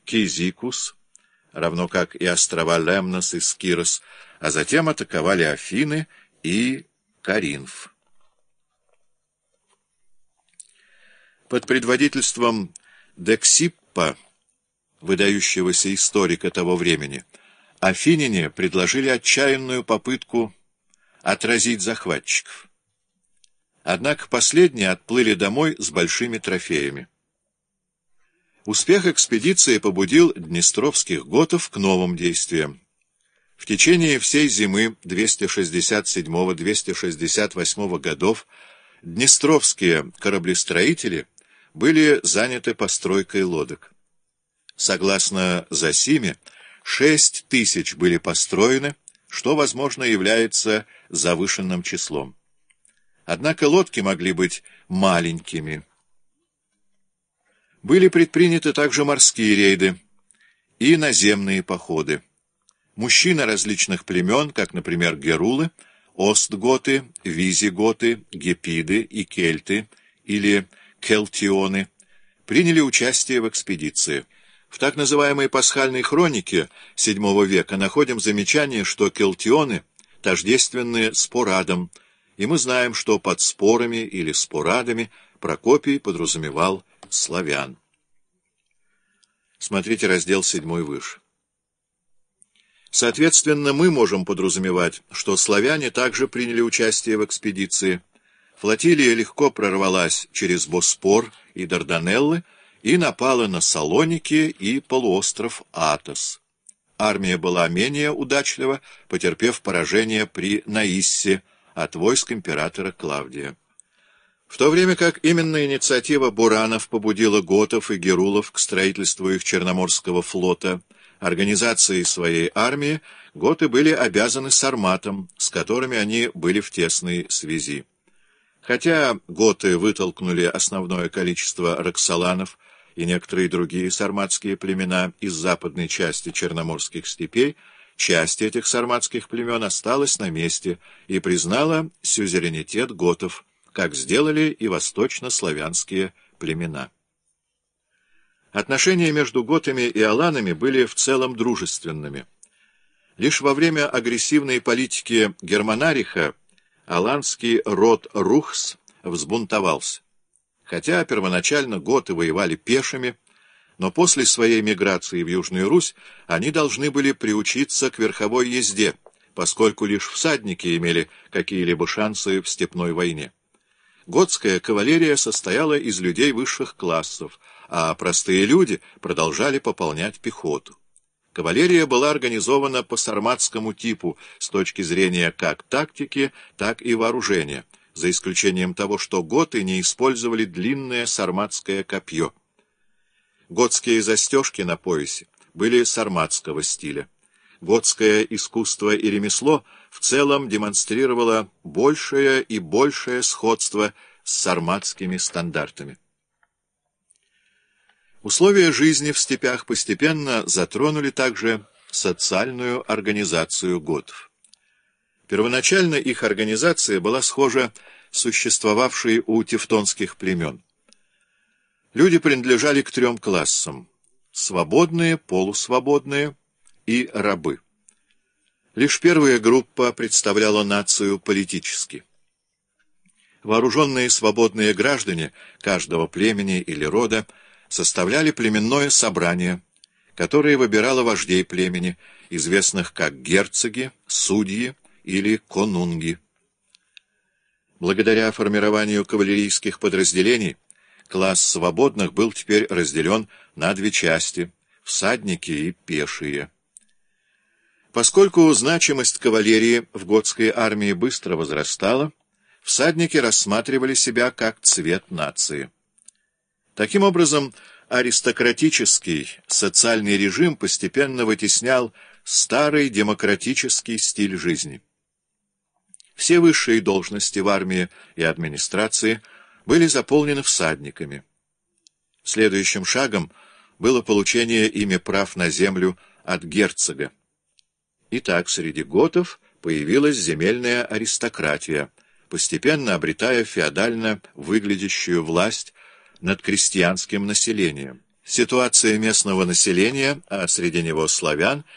Кизикус, равно как и острова Лемнос и Скирос, а затем атаковали Афины и Коринф. Под предводительством Дексиппа, выдающегося историка того времени, афиняне предложили отчаянную попытку отразить захватчиков. Однако последние отплыли домой с большими трофеями. Успех экспедиции побудил днестровских готов к новым действиям. В течение всей зимы 267-268 годов днестровские кораблестроители были заняты постройкой лодок. Согласно Зосиме, 6 тысяч были построены, что, возможно, является завышенным числом. Однако лодки могли быть маленькими. Были предприняты также морские рейды и наземные походы. Мужчины различных племен, как, например, герулы, остготы, визиготы, гепиды и кельты или келтионы, приняли участие в экспедиции. В так называемой пасхальной хронике VII века находим замечание, что келтионы тождественны спорадам, и мы знаем, что под спорами или спорадами Прокопий подразумевал славян. Смотрите раздел 7 выше. Соответственно, мы можем подразумевать, что славяне также приняли участие в экспедиции. Флотилия легко прорвалась через Боспор и Дарданеллы и напала на Салоники и полуостров Атос. Армия была менее удачлива, потерпев поражение при Наиссе от войск императора Клавдия. В то время как именно инициатива буранов побудила готов и герулов к строительству их Черноморского флота, организацией своей армии готы были обязаны сарматам, с которыми они были в тесной связи. Хотя готы вытолкнули основное количество роксоланов и некоторые другие сарматские племена из западной части Черноморских степей, часть этих сарматских племен осталась на месте и признала сюзеренитет готов, как сделали и восточнославянские племена. Отношения между готами и аланами были в целом дружественными. Лишь во время агрессивной политики Германариха аланский род Рухс взбунтовался. Хотя первоначально готы воевали пешими, но после своей миграции в Южную Русь они должны были приучиться к верховой езде, поскольку лишь всадники имели какие-либо шансы в степной войне. Готская кавалерия состояла из людей высших классов, а простые люди продолжали пополнять пехоту. Кавалерия была организована по сарматскому типу с точки зрения как тактики, так и вооружения, за исключением того, что готы не использовали длинное сарматское копье. Готские застежки на поясе были сарматского стиля. Готское искусство и ремесло в целом демонстрировало большее и большее сходство с сарматскими стандартами. Условия жизни в степях постепенно затронули также социальную организацию готов. Первоначально их организация была схожа с существовавшей у тевтонских племен. Люди принадлежали к 3 классам – свободные, полусвободные и рабы. Лишь первая группа представляла нацию политически. Вооруженные свободные граждане каждого племени или рода составляли племенное собрание, которое выбирало вождей племени, известных как герцоги, судьи или конунги. Благодаря формированию кавалерийских подразделений класс свободных был теперь разделен на 2 части – всадники и пешие. Поскольку значимость кавалерии в готской армии быстро возрастала, всадники рассматривали себя как цвет нации. Таким образом, аристократический социальный режим постепенно вытеснял старый демократический стиль жизни. Все высшие должности в армии и администрации были заполнены всадниками. Следующим шагом было получение ими прав на землю от герцога. Итак, среди готов появилась земельная аристократия, постепенно обретая феодально выглядящую власть над крестьянским населением. Ситуация местного населения, а среди него славян,